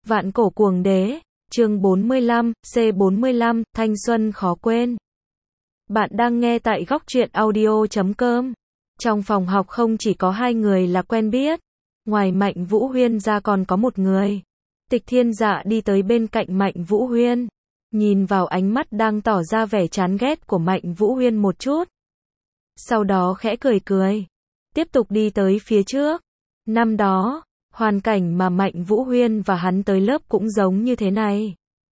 Vạn cổ cuồng đế, chương 45, C45, thanh xuân khó quên. Bạn đang nghe tại góc truyện audio.com. Trong phòng học không chỉ có hai người là quen biết, ngoài Mạnh Vũ Huyên ra còn có một người. Tịch Thiên Dạ đi tới bên cạnh Mạnh Vũ Huyên, nhìn vào ánh mắt đang tỏ ra vẻ chán ghét của Mạnh Vũ Huyên một chút. Sau đó khẽ cười cười, tiếp tục đi tới phía trước. Năm đó, hoàn cảnh mà Mạnh Vũ Huyên và hắn tới lớp cũng giống như thế này.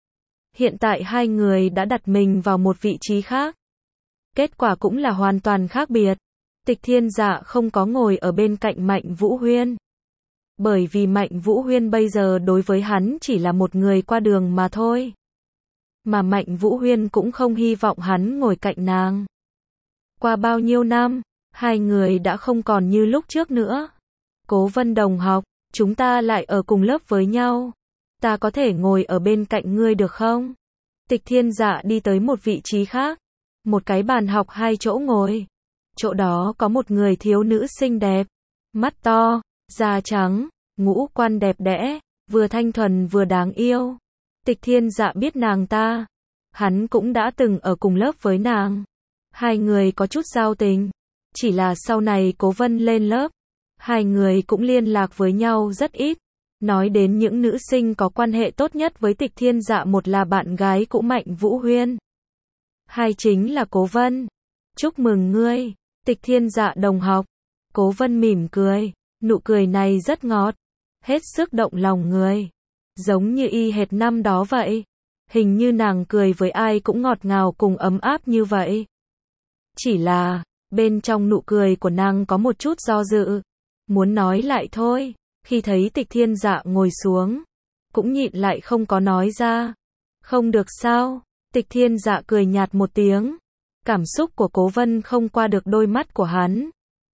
Hiện tại hai người đã đặt mình vào một vị trí khác. Kết quả cũng là hoàn toàn khác biệt. Tịch Thiên Dạ không có ngồi ở bên cạnh Mạnh Vũ Huyên. Bởi vì Mạnh Vũ Huyên bây giờ đối với hắn chỉ là một người qua đường mà thôi. Mà Mạnh Vũ Huyên cũng không hy vọng hắn ngồi cạnh nàng. Qua bao nhiêu năm, hai người đã không còn như lúc trước nữa. Cố Vân đồng học, chúng ta lại ở cùng lớp với nhau. Ta có thể ngồi ở bên cạnh ngươi được không? Tịch Thiên Dạ đi tới một vị trí khác. Một cái bàn học hai chỗ ngồi. Chỗ đó có một người thiếu nữ xinh đẹp. Mắt to, da trắng, ngũ quan đẹp đẽ, vừa thanh thuần vừa đáng yêu. Tịch Thiên Dạ biết nàng ta. Hắn cũng đã từng ở cùng lớp với nàng. Hai người có chút giao tình. Chỉ là sau này Cố Vân lên lớp, hai người cũng liên lạc với nhau rất ít. Nói đến những nữ sinh có quan hệ tốt nhất với Tịch Thiên Dạ, một là bạn gái của Mạnh Vũ Huyên, hai chính là Cố Vân. Chúc mừng ngươi, Tịch Thiên Dạ đồng học. Cố Vân mỉm cười, nụ cười này rất ngọt, hết sức động lòng người. Giống như y hệt năm đó vậy. Hình như nàng cười với ai cũng ngọt ngào cùng ấm áp như vậy. Chỉ là, bên trong nụ cười của nàng có một chút do dự. Muốn nói lại thôi, khi thấy Tịch Thiên Dạ ngồi xuống, cũng nhịn lại không có nói ra. Không được sao? Tịch Thiên Dạ cười nhạt một tiếng. Cảm xúc của Cố Vân không qua được đôi mắt của hắn.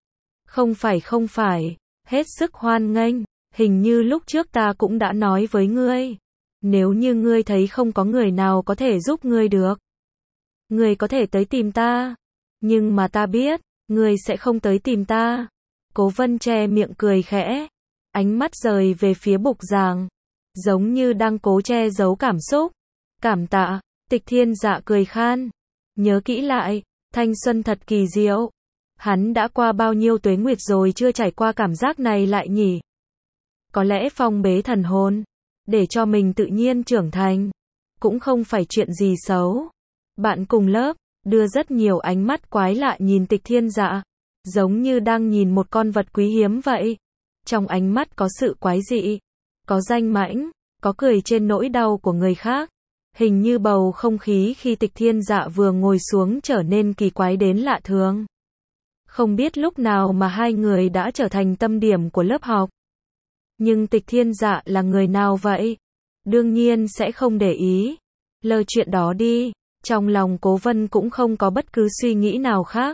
Không phải, hết sức hoan nghênh. Hình như lúc trước ta cũng đã nói với ngươi. Nếu như ngươi thấy không có người nào có thể giúp ngươi được, ngươi có thể tới tìm ta. Nhưng mà ta biết, ngươi sẽ không tới tìm ta. Cố Vân che miệng cười khẽ, ánh mắt rời về phía bục giảng, giống như đang cố che giấu cảm xúc. Cảm tạ. Tịch Thiên Dạ cười khan. Nhớ kỹ lại, thanh xuân thật kỳ diệu. Hắn đã qua bao nhiêu tuế nguyệt rồi chưa trải qua cảm giác này lại nhỉ? Có lẽ phong bế thần hồn, để cho mình tự nhiên trưởng thành, cũng không phải chuyện gì xấu. Bạn cùng lớp đưa rất nhiều ánh mắt quái lạ nhìn Tịch Thiên Dạ, giống như đang nhìn một con vật quý hiếm vậy. Trong ánh mắt có sự quái dị, có danh mãnh, có cười trên nỗi đau của người khác. Hình như bầu không khí khi Tịch Thiên Dạ vừa ngồi xuống trở nên kỳ quái đến lạ thường. Không biết lúc nào mà hai người đã trở thành tâm điểm của lớp học. Nhưng Tịch Thiên Dạ là người nào vậy? Đương nhiên sẽ không để ý. Lơ chuyện đó đi. Trong lòng Cố Vân cũng không có bất cứ suy nghĩ nào khác.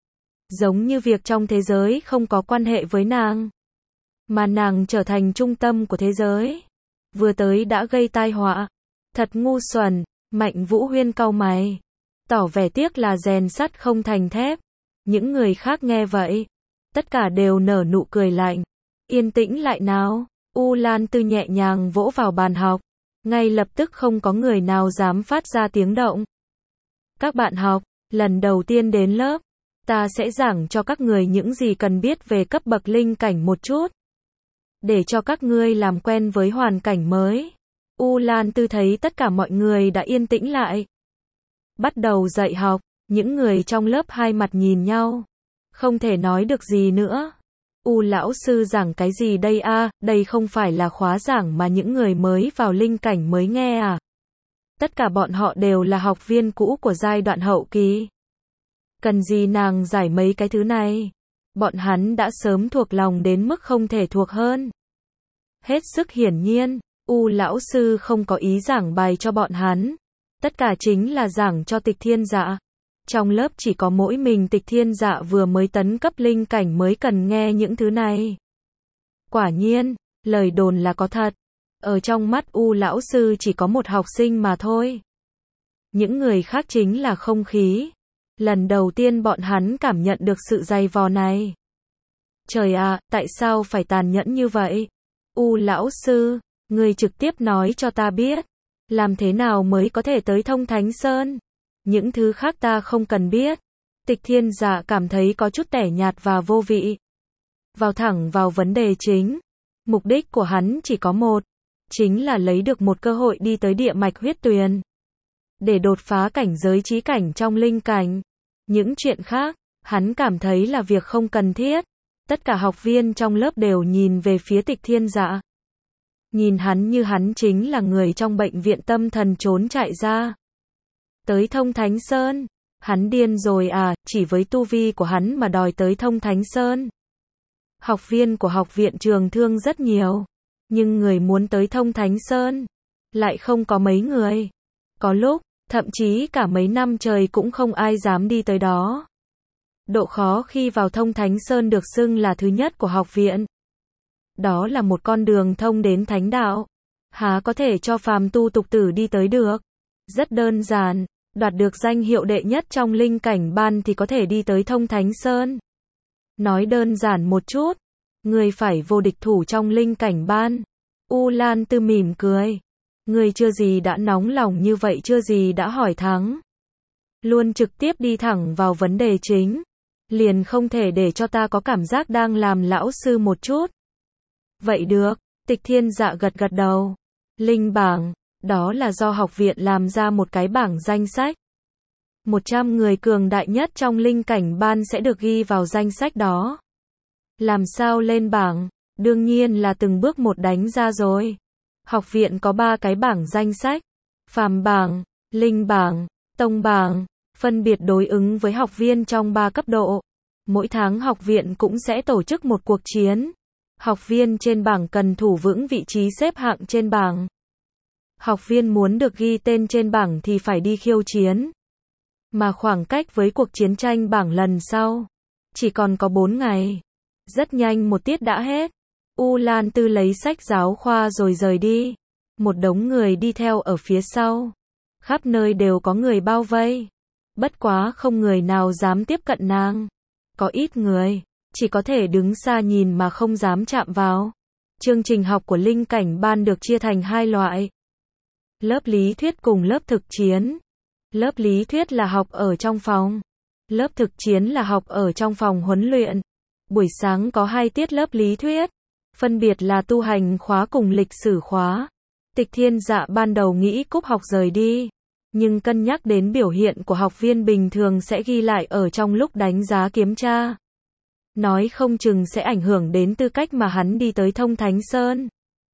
Giống như việc trong thế giới không có quan hệ với nàng, mà nàng trở thành trung tâm của thế giới. Vừa tới đã gây tai họa. Thật ngu xuẩn. Mạnh Vũ Huyên cau mày, tỏ vẻ tiếc là rèn sắt không thành thép. Những người khác nghe vậy, tất cả đều nở nụ cười lạnh. Yên tĩnh lại nào. U Lan Tư nhẹ nhàng vỗ vào bàn học. Ngay lập tức không có người nào dám phát ra tiếng động. Các bạn học, lần đầu tiên đến lớp, ta sẽ giảng cho các người những gì cần biết về cấp bậc linh cảnh một chút, để cho các ngươi làm quen với hoàn cảnh mới. U Lan Tư thấy tất cả mọi người đã yên tĩnh lại, bắt đầu dạy học. Những người trong lớp hai mặt nhìn nhau, không thể nói được gì nữa. U lão sư giảng cái gì đây a? Đây không phải là khóa giảng mà những người mới vào linh cảnh mới nghe à? Tất cả bọn họ đều là học viên cũ của giai đoạn hậu kỳ. Cần gì nàng giải mấy cái thứ này? Bọn hắn đã sớm thuộc lòng đến mức không thể thuộc hơn. Hết sức hiển nhiên, U lão sư không có ý giảng bài cho bọn hắn. Tất cả chính là giảng cho Tịch Thiên Dạ. Trong lớp chỉ có mỗi mình Tịch Thiên Dạ vừa mới tấn cấp linh cảnh mới cần nghe những thứ này. Quả nhiên, lời đồn là có thật. Ở trong mắt U lão sư chỉ có một học sinh mà thôi. Những người khác chính là không khí. Lần đầu tiên bọn hắn cảm nhận được sự dày vò này. Trời ạ, tại sao phải tàn nhẫn như vậy? U lão sư, Ngươi trực tiếp nói cho ta biết, làm thế nào mới có thể tới Thông Thánh Sơn? Những thứ khác ta không cần biết. Tịch Thiên Dạ cảm thấy có chút tẻ nhạt và vô vị. Vào thẳng vào vấn đề chính. Mục đích của hắn chỉ có một, chính là lấy được một cơ hội đi tới địa mạch huyết tuyền. Để đột phá cảnh giới chí cảnh trong linh cảnh. Những chuyện khác, hắn cảm thấy là việc không cần thiết. Tất cả học viên trong lớp đều nhìn về phía Tịch Thiên Dạ. Nhìn hắn như hắn chính là người trong bệnh viện tâm thần trốn chạy ra. Tới Thông Thánh Sơn, hắn điên rồi à, chỉ với tu vi của hắn mà đòi tới Thông Thánh Sơn. Học viên của học viện Trường Thương rất nhiều, nhưng người muốn tới Thông Thánh Sơn lại không có mấy người. Có lúc, thậm chí cả mấy năm trời cũng không ai dám đi tới đó. Độ khó khi vào Thông Thánh Sơn được xưng là thứ nhất của học viện. Đó là một con đường thông đến thánh đạo. Há có thể cho phàm tu tục tử đi tới được. Rất đơn giản, đoạt được danh hiệu đệ nhất trong linh cảnh ban thì có thể đi tới Thông Thánh Sơn. Nói đơn giản một chút, người phải vô địch thủ trong linh cảnh ban. U Lan Tư mỉm cười. Người chưa gì đã nóng lòng như vậy, chưa gì đã hỏi thắng. Luôn trực tiếp đi thẳng vào vấn đề chính. Liền không thể để cho ta có cảm giác đang làm lão sư một chút. Vậy được, Tịch Thiên Dạ gật gật đầu. Linh bảng, đó là do học viện làm ra một cái bảng danh sách. 100 người cường đại nhất trong linh cảnh ban sẽ được ghi vào danh sách đó. Làm sao lên bảng? Đương nhiên là từng bước một đánh ra rồi. Học viện có 3 cái bảng danh sách. Phàm bảng, linh bảng, tông bảng, phân biệt đối ứng với học viên trong 3 cấp độ. Mỗi tháng học viện cũng sẽ tổ chức một cuộc chiến. Học viên trên bảng cần thủ vững vị trí xếp hạng trên bảng. Học viên muốn được ghi tên trên bảng thì phải đi khiêu chiến. Mà khoảng cách với cuộc chiến tranh bảng lần sau chỉ còn có 4 ngày. Rất nhanh một tiết đã hết. U Lan Tư lấy sách giáo khoa rồi rời đi. Một đống người đi theo ở phía sau. Khắp nơi đều có người bao vây. Bất quá không người nào dám tiếp cận nàng. Có ít người chỉ có thể đứng xa nhìn mà không dám chạm vào. Chương trình học của linh cảnh ban được chia thành 2 loại. Lớp lý thuyết cùng lớp thực chiến. Lớp lý thuyết là học ở trong phòng. Lớp thực chiến là học ở trong phòng huấn luyện. Buổi sáng có 2 tiết lớp lý thuyết. Phân biệt là tu hành khóa cùng lịch sử khóa. Tịch Thiên Dạ ban đầu nghĩ cúp học rời đi. Nhưng cân nhắc đến biểu hiện của học viên bình thường sẽ ghi lại ở trong lúc đánh giá kiểm tra. Nói không chừng sẽ ảnh hưởng đến tư cách mà hắn đi tới Thông Thánh Sơn.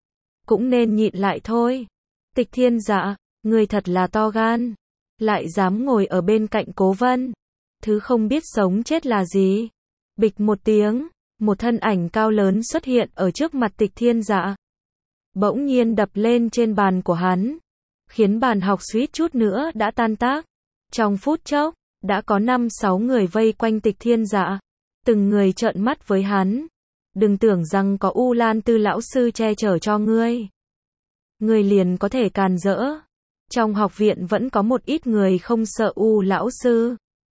Cũng nên nhịn lại thôi. Tịch Thiên Dạ, người thật là to gan. Lại dám ngồi ở bên cạnh Cố Vân. Thứ không biết sống chết là gì. Bịch một tiếng, một thân ảnh cao lớn xuất hiện ở trước mặt Tịch Thiên Dạ. Bỗng nhiên đập lên trên bàn của hắn. Khiến bàn học suýt chút nữa đã tan tác. Trong phút chốc, đã có 5-6 người vây quanh Tịch Thiên Dạ. Từng người trợn mắt với hắn. Đừng tưởng rằng có U Lan Tư lão sư che chở cho ngươi. Ngươi liền có thể càn rỡ. Trong học viện vẫn có một ít người không sợ U lão sư.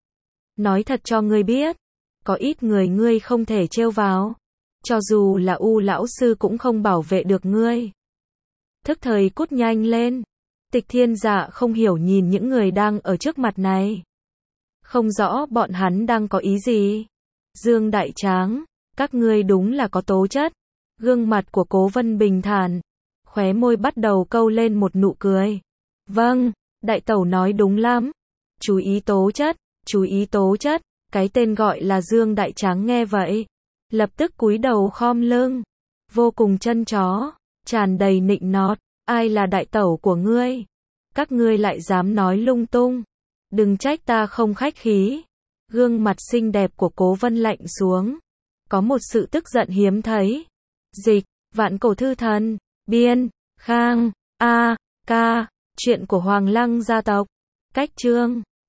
Nói thật cho ngươi biết. Có ít người ngươi không thể trêu vào. Cho dù là U lão sư cũng không bảo vệ được ngươi. Thức thời cút nhanh lên. Tịch Thiên Dạ không hiểu nhìn những người đang ở trước mặt này. Không rõ bọn hắn đang có ý gì. Dương Đại Tráng, các ngươi đúng là có tố chất. Gương mặt của Cố Vân bình thản. Khóe môi bắt đầu câu lên một nụ cười. Vâng, đại tẩu nói đúng lắm. Chú ý tố chất, chú ý tố chất. Cái tên gọi là Dương Đại Tráng nghe vậy. Lập tức cúi đầu khom lưng. Vô cùng chân chó, tràn đầy nịnh nọt. Ai là đại tẩu của ngươi? Các ngươi lại dám nói lung tung. Đừng trách ta không khách khí. Gương mặt xinh đẹp của Cố Vân lạnh xuống. Có một sự tức giận hiếm thấy. Dịch, Vạn Cổ Thư Thần, biên, Khang, A, Ca, chuyện của Hoàng Lăng gia tộc. Cách chương